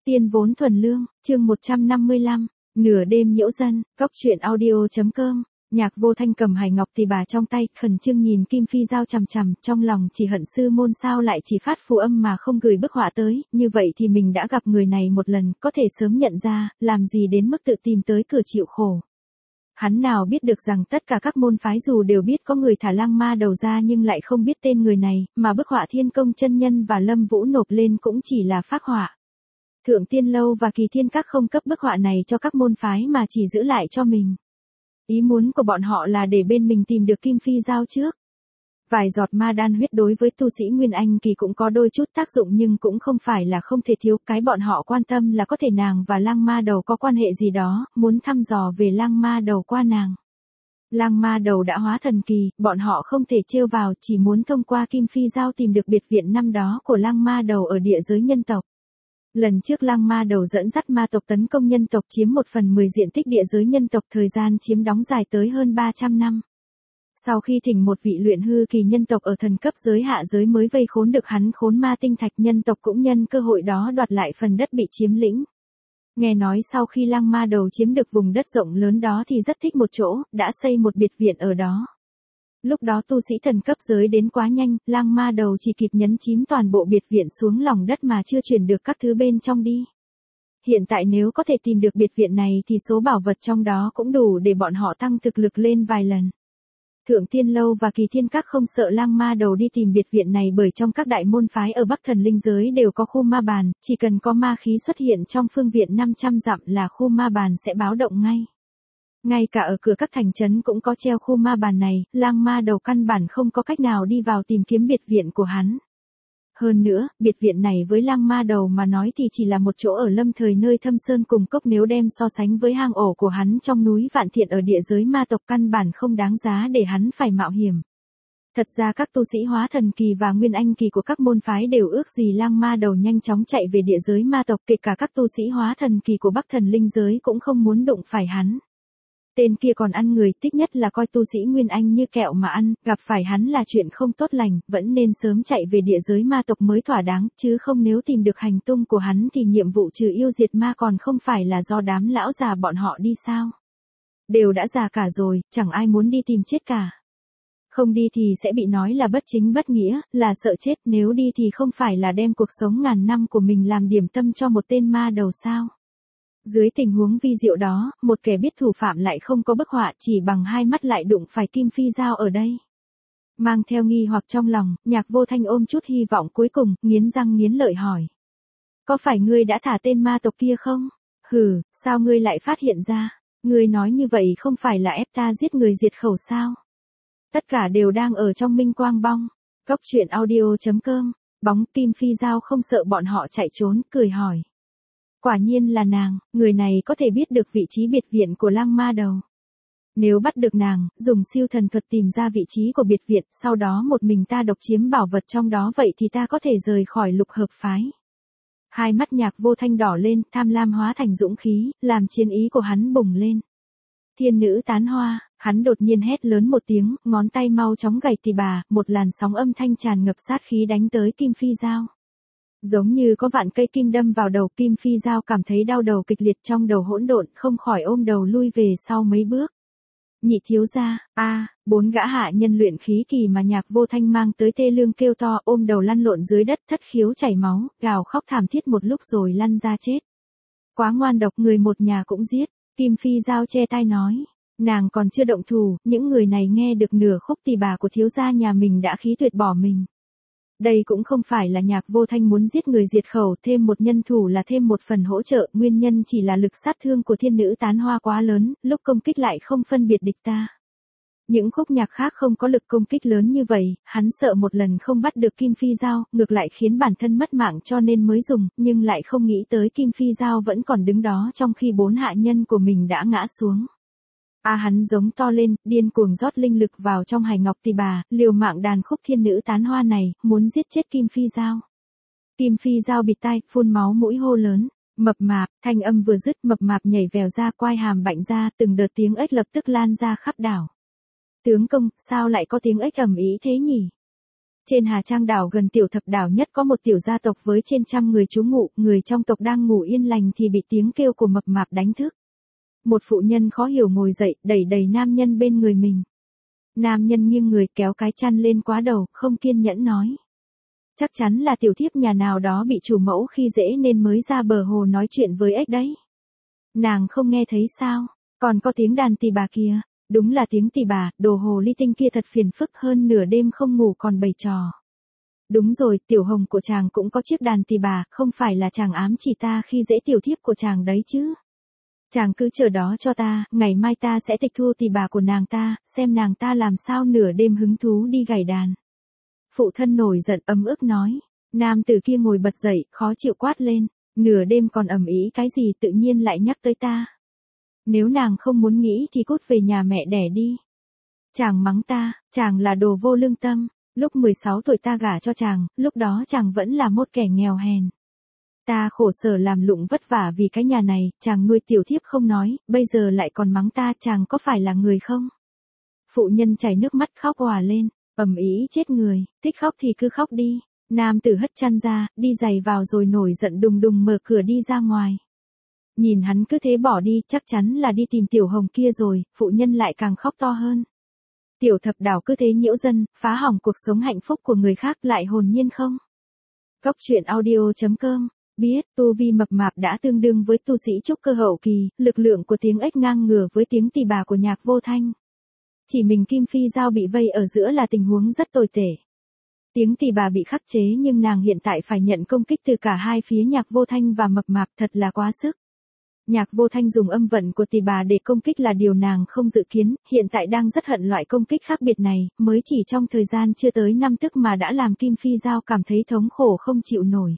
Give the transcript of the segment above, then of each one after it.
Tiên vốn thuần lương, chương 155, nửa đêm nhiễu dân, cóc truyện audio.com. Nhạc Vô Thanh cầm hài ngọc tỳ bà trong tay, khẩn trương nhìn Kim Phi Giao chằm chằm, trong lòng chỉ hận sư môn sao lại chỉ phát phù âm mà không gửi bức họa tới, như vậy thì mình đã gặp người này một lần, có thể sớm nhận ra, làm gì đến mức tự tìm tới cửa chịu khổ. Hắn nào biết được rằng tất cả các môn phái dù đều biết có người thả lang ma đầu ra nhưng lại không biết tên người này, mà bức họa Thiên Công chân nhân và Lâm Vũ nộp lên cũng chỉ là phác họa. Thượng Tiên Lâu và Kỳ Thiên Các không cấp bức họa này cho các môn phái mà chỉ giữ lại cho mình. Ý muốn của bọn họ là để bên mình tìm được Kim Phi Giao trước. Vài giọt ma đan huyết đối với tu sĩ Nguyên Anh Kỳ cũng có đôi chút tác dụng nhưng cũng không phải là không thể thiếu. Cái bọn họ quan tâm là có thể nàng và lang ma đầu có quan hệ gì đó, muốn thăm dò về lang ma đầu qua nàng. Lang ma đầu đã hóa thần kỳ, bọn họ không thể trêu vào, chỉ muốn thông qua Kim Phi Giao tìm được biệt viện năm đó của lang ma đầu ở địa giới nhân tộc. Lần trước lang ma đầu dẫn dắt ma tộc tấn công nhân tộc chiếm 1/10 diện tích địa giới nhân tộc, thời gian chiếm đóng dài tới hơn 300 năm. Sau khi thỉnh một vị luyện hư kỳ nhân tộc ở thần cấp giới hạ giới mới vây khốn được hắn khốn ma tinh thạch, nhân tộc cũng nhân cơ hội đó đoạt lại phần đất bị chiếm lĩnh. Nghe nói sau khi lang ma đầu chiếm được vùng đất rộng lớn đó thì rất thích một chỗ, đã xây một biệt viện ở đó. Lúc đó tu sĩ thần cấp giới đến quá nhanh, lang ma đầu chỉ kịp nhấn chìm toàn bộ biệt viện xuống lòng đất mà chưa chuyển được các thứ bên trong đi. Hiện tại nếu có thể tìm được biệt viện này thì số bảo vật trong đó cũng đủ để bọn họ tăng thực lực lên vài lần. Thượng Tiên Lâu và Kỳ Thiên Các không sợ lang ma đầu đi tìm biệt viện này, bởi trong các đại môn phái ở Bắc Thần Linh giới đều có khu ma bàn, chỉ cần có ma khí xuất hiện trong phương viện 500 dặm là khu ma bàn sẽ báo động ngay. Ngay cả ở cửa các thành trấn cũng có treo khu ma bàn này, lang ma đầu căn bản không có cách nào đi vào tìm kiếm biệt viện của hắn. Hơn nữa, biệt viện này với lang ma đầu mà nói thì chỉ là một chỗ ở lâm thời nơi thâm sơn cùng cốc, nếu đem so sánh với hang ổ của hắn trong núi Vạn Thiện ở địa giới ma tộc căn bản không đáng giá để hắn phải mạo hiểm. Thật ra các tu sĩ hóa thần kỳ và nguyên anh kỳ của các môn phái đều ước gì lang ma đầu nhanh chóng chạy về địa giới ma tộc, kể cả các tu sĩ hóa thần kỳ của Bắc Thần Linh giới cũng không muốn đụng phải hắn. Tên kia còn ăn người, thích nhất là coi tu sĩ Nguyên Anh như kẹo mà ăn, gặp phải hắn là chuyện không tốt lành, vẫn nên sớm chạy về địa giới ma tộc mới thỏa đáng, chứ không nếu tìm được hành tung của hắn thì nhiệm vụ trừ yêu diệt ma còn không phải là do đám lão già bọn họ đi sao? Đều đã già cả rồi, chẳng ai muốn đi tìm chết cả. Không đi thì sẽ bị nói là bất chính bất nghĩa, là sợ chết, nếu đi thì không phải là đem cuộc sống ngàn năm của mình làm điểm tâm cho một tên ma đầu sao? Dưới tình huống vi diệu đó, một kẻ biết thủ phạm lại không có bức họa, chỉ bằng hai mắt lại đụng phải Kim Phi Giao ở đây. Mang theo nghi hoặc trong lòng, Nhạc Vô Thanh ôm chút hy vọng cuối cùng, nghiến răng nghiến lợi hỏi. Có phải ngươi đã thả tên ma tộc kia không? Hừ, sao ngươi lại phát hiện ra? Ngươi nói như vậy không phải là ép ta giết người diệt khẩu sao? Tất cả đều đang ở trong minh quang bong. Cóc truyện audio.com. Bóng Kim Phi Giao không sợ bọn họ chạy trốn, cười hỏi. Quả nhiên là nàng, người này có thể biết được vị trí biệt viện của lang ma đầu. Nếu bắt được nàng, dùng siêu thần thuật tìm ra vị trí của biệt viện, sau đó một mình ta độc chiếm bảo vật trong đó, vậy thì ta có thể rời khỏi Lục Hợp phái. Hai mắt Nhạc Vô Thanh đỏ lên, tham lam hóa thành dũng khí, làm chiến ý của hắn bùng lên. Thiên nữ tán hoa, hắn đột nhiên hét lớn một tiếng, ngón tay mau chóng gảy tỳ bà, một làn sóng âm thanh tràn ngập sát khí đánh tới Kim Phi Giao. Giống như có vạn cây kim đâm vào đầu, Kim Phi Giao cảm thấy đau đầu kịch liệt, trong đầu hỗn độn, không khỏi ôm đầu lui về sau mấy bước. Nhị thiếu gia, bốn gã hạ nhân luyện khí kỳ mà Nhạc Vô Thanh mang tới tê lương kêu to, ôm đầu lăn lộn dưới đất, thất khiếu chảy máu, gào khóc thảm thiết một lúc rồi lăn ra chết. Quá ngoan độc, người một nhà cũng giết. Kim Phi Giao che tai nói. Nàng còn chưa động thủ, những người này nghe được nửa khúc tỳ bà của thiếu gia nhà mình đã khí tuyệt bỏ mình. Đây cũng không phải là Nhạc Vô Thanh muốn giết người diệt khẩu, thêm một nhân thủ là thêm một phần hỗ trợ, nguyên nhân chỉ là lực sát thương của thiên nữ tán hoa quá lớn, lúc công kích lại không phân biệt địch ta. Những khúc nhạc khác không có lực công kích lớn như vậy, hắn sợ một lần không bắt được Kim Phi Giao, ngược lại khiến bản thân mất mạng cho nên mới dùng, nhưng lại không nghĩ tới Kim Phi Giao vẫn còn đứng đó trong khi bốn hạ nhân của mình đã ngã xuống. Hắn giống to lên, điên cuồng rót linh lực vào trong hài ngọc tỳ bà, liều mạng đàn khúc thiên nữ tán hoa này, muốn giết chết Kim Phi Giao. Kim Phi Giao bịt tai, phun máu mũi hô lớn, mập mạp, thanh âm vừa dứt, mập mạp nhảy vèo ra, quai hàm bạnh ra, từng đợt tiếng ếch lập tức lan ra khắp đảo. Tướng công, sao lại có tiếng ếch ầm ĩ thế nhỉ? Trên Hà Trang đảo gần Tiểu Thập đảo nhất có một tiểu gia tộc với trên trăm người trú ngụ, người trong tộc đang ngủ yên lành thì bị tiếng kêu của mập mạp đánh thức. Một phụ nhân khó hiểu ngồi dậy, đẩy đầy nam nhân bên người mình. Nam nhân nghiêng người kéo cái chăn lên quá đầu, không kiên nhẫn nói. Chắc chắn là tiểu thiếp nhà nào đó bị chủ mẫu khi dễ nên mới ra bờ hồ nói chuyện với ếch đấy. Nàng không nghe thấy sao, còn có tiếng đàn tỳ bà kia. Đúng là tiếng tỳ bà, đồ hồ ly tinh kia thật phiền phức, hơn nửa đêm không ngủ còn bày trò. Đúng rồi, tiểu hồng của chàng cũng có chiếc đàn tỳ bà, không phải là chàng ám chỉ ta khi dễ tiểu thiếp của chàng đấy chứ. Chàng cứ chờ đó cho ta, ngày mai ta sẽ tịch thu tỳ bà của nàng ta, xem nàng ta làm sao nửa đêm hứng thú đi gảy đàn. Phụ thân nổi giận ấm ức nói. Nam tử kia ngồi bật dậy, khó chịu quát lên. Nửa đêm còn ầm ĩ cái gì tự nhiên lại nhắc tới ta. Nếu nàng không muốn nghĩ thì cút về nhà mẹ đẻ đi. Chàng mắng ta, chàng là đồ vô lương tâm. Lúc 16 tuổi ta gả cho chàng, lúc đó chàng vẫn là một kẻ nghèo hèn. Ta khổ sở làm lụng vất vả vì cái nhà này, chàng nuôi tiểu thiếp không nói, bây giờ lại còn mắng ta, chàng có phải là người không? Phụ nhân chảy nước mắt khóc òa lên, ầm ĩ chết người, thích khóc thì cứ khóc đi. Nam tử hất chăn ra, đi giày vào rồi nổi giận đùng đùng mở cửa đi ra ngoài. Nhìn hắn cứ thế bỏ đi, chắc chắn là đi tìm tiểu hồng kia rồi, phụ nhân lại càng khóc to hơn. Tiểu Thập đảo cứ thế nhiễu dân, phá hỏng cuộc sống hạnh phúc của người khác lại hồn nhiên không? Cóc truyện audio.com. Biết, tu vi mập mạp đã tương đương với tu sĩ trúc cơ hậu kỳ, lực lượng của tiếng ếch ngang ngửa với tiếng tỳ bà của Nhạc Vô Thanh. Chỉ mình Kim Phi Dao bị vây ở giữa là tình huống rất tồi tệ. Tiếng tỳ bà bị khắc chế nhưng nàng hiện tại phải nhận công kích từ cả hai phía Nhạc Vô Thanh và mập mạp, thật là quá sức. Nhạc Vô Thanh dùng âm vận của tỳ bà để công kích là điều nàng không dự kiến, hiện tại đang rất hận loại công kích khác biệt này, mới chỉ trong thời gian chưa tới 5 tức mà đã làm Kim Phi Dao cảm thấy thống khổ không chịu nổi.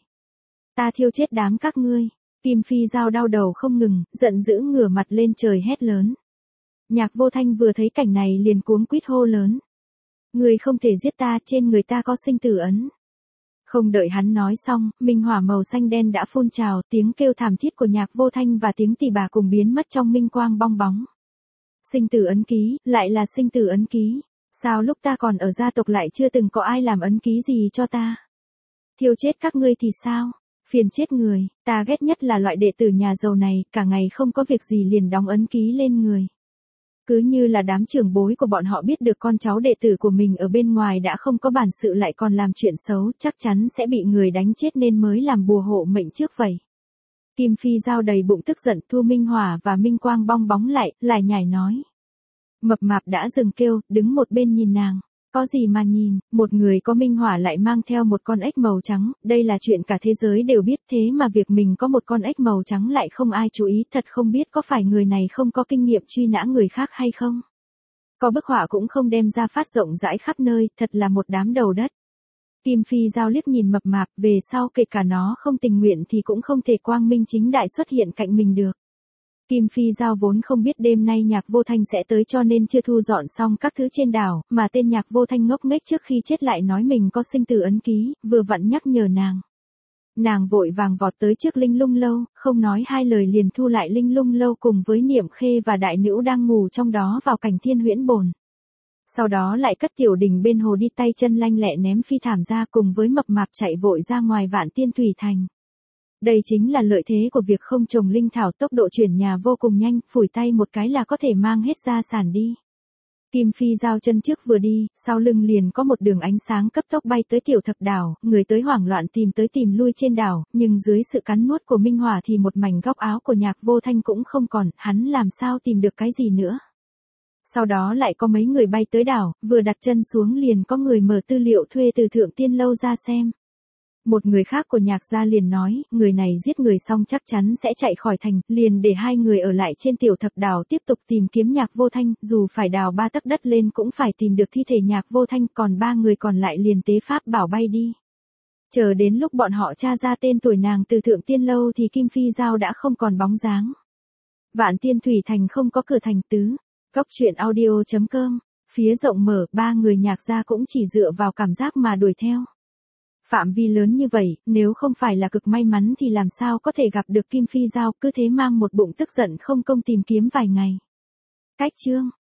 Ta thiêu chết đám các ngươi. Kim Phi Dao đau đầu không ngừng, giận dữ ngửa mặt lên trời hét lớn. Nhạc Vô Thanh vừa thấy cảnh này liền cuống quýt hô lớn. Người không thể giết ta, trên người ta có sinh tử ấn. Không đợi hắn nói xong, minh hỏa màu xanh đen đã phun trào, tiếng kêu thảm thiết của Nhạc Vô Thanh và tiếng tỳ bà cùng biến mất trong minh quang bong bóng. Sinh tử ấn ký, lại là sinh tử ấn ký. Sao lúc ta còn ở gia tộc lại chưa từng có ai làm ấn ký gì cho ta? Thiêu chết các ngươi thì sao? Phiền chết người, ta ghét nhất là loại đệ tử nhà giàu này, cả ngày không có việc gì liền đóng ấn ký lên người. Cứ như là đám trưởng bối của bọn họ biết được con cháu đệ tử của mình ở bên ngoài đã không có bản sự lại còn làm chuyện xấu, chắc chắn sẽ bị người đánh chết nên mới làm bùa hộ mệnh trước vậy. Kim Phi Dao đầy bụng tức giận, thu minh hỏa và minh quang bong bóng lại, lải nhải nói. Mập mạp đã dừng kêu, đứng một bên nhìn nàng. Có gì mà nhìn, một người có minh hỏa lại mang theo một con ếch màu trắng, đây là chuyện cả thế giới đều biết, thế mà việc mình có một con ếch màu trắng lại không ai chú ý, thật không biết có phải người này không có kinh nghiệm truy nã người khác hay không. Có bức họa cũng không đem ra phát rộng rãi khắp nơi, thật là một đám đầu đất. Kim Phi Dao liếc nhìn mập mạp, về sau kể cả nó không tình nguyện thì cũng không thể quang minh chính đại xuất hiện cạnh mình được. Kim Phi Dao vốn không biết đêm nay Nhạc Vô Thanh sẽ tới cho nên chưa thu dọn xong các thứ trên đảo, mà tên Nhạc Vô Thanh ngốc nghếch trước khi chết lại nói mình có sinh tử ấn ký, vừa vặn nhắc nhở nàng. Nàng vội vàng vọt tới trước Linh Lung Lâu, không nói hai lời liền thu lại Linh Lung Lâu cùng với Niệm Khê và Đại Nữu đang ngủ trong đó vào cảnh Thiên Huyễn Bồn. Sau đó lại cất Tiểu Đình bên hồ đi tay chân lanh lẹ ném phi thảm ra cùng với mập mạp chạy vội ra ngoài Vạn Tiên Thủy Thành. Đây chính là lợi thế của việc không trồng linh thảo, tốc độ chuyển nhà vô cùng nhanh, phủi tay một cái là có thể mang hết gia sản đi. Kim Phi Dao chân trước vừa đi, sau lưng liền có một đường ánh sáng cấp tốc bay tới Tiểu Thập đảo, người tới hoảng loạn tìm tới tìm lui trên đảo, nhưng dưới sự cắn nuốt của minh hỏa thì một mảnh góc áo của Nhạc Vô Thanh cũng không còn, hắn làm sao tìm được cái gì nữa. Sau đó lại có mấy người bay tới đảo, vừa đặt chân xuống liền có người mở tư liệu thuê từ Thượng Tiên Lâu ra xem. Một người khác của Nhạc gia liền nói, người này giết người xong chắc chắn sẽ chạy khỏi thành, liền để hai người ở lại trên Tiểu Thập đảo tiếp tục tìm kiếm Nhạc Vô Thanh, dù phải đào 3 tấc đất lên cũng phải tìm được thi thể Nhạc Vô Thanh, còn 3 người còn lại liền tế pháp bảo bay đi. Chờ đến lúc bọn họ tra ra tên tuổi nàng từ Thượng Tiên Lâu thì Kim Phi Dao đã không còn bóng dáng. Vạn Tiên Thủy Thành không có cửa thành tứ. Cóc truyện audio.com. Phía rộng mở, 3 người Nhạc gia cũng chỉ dựa vào cảm giác mà đuổi theo. Phạm vi lớn như vậy, nếu không phải là cực may mắn thì làm sao có thể gặp được Kim Phi Dao, cứ thế mang một bụng tức giận không công tìm kiếm vài ngày. Cách chương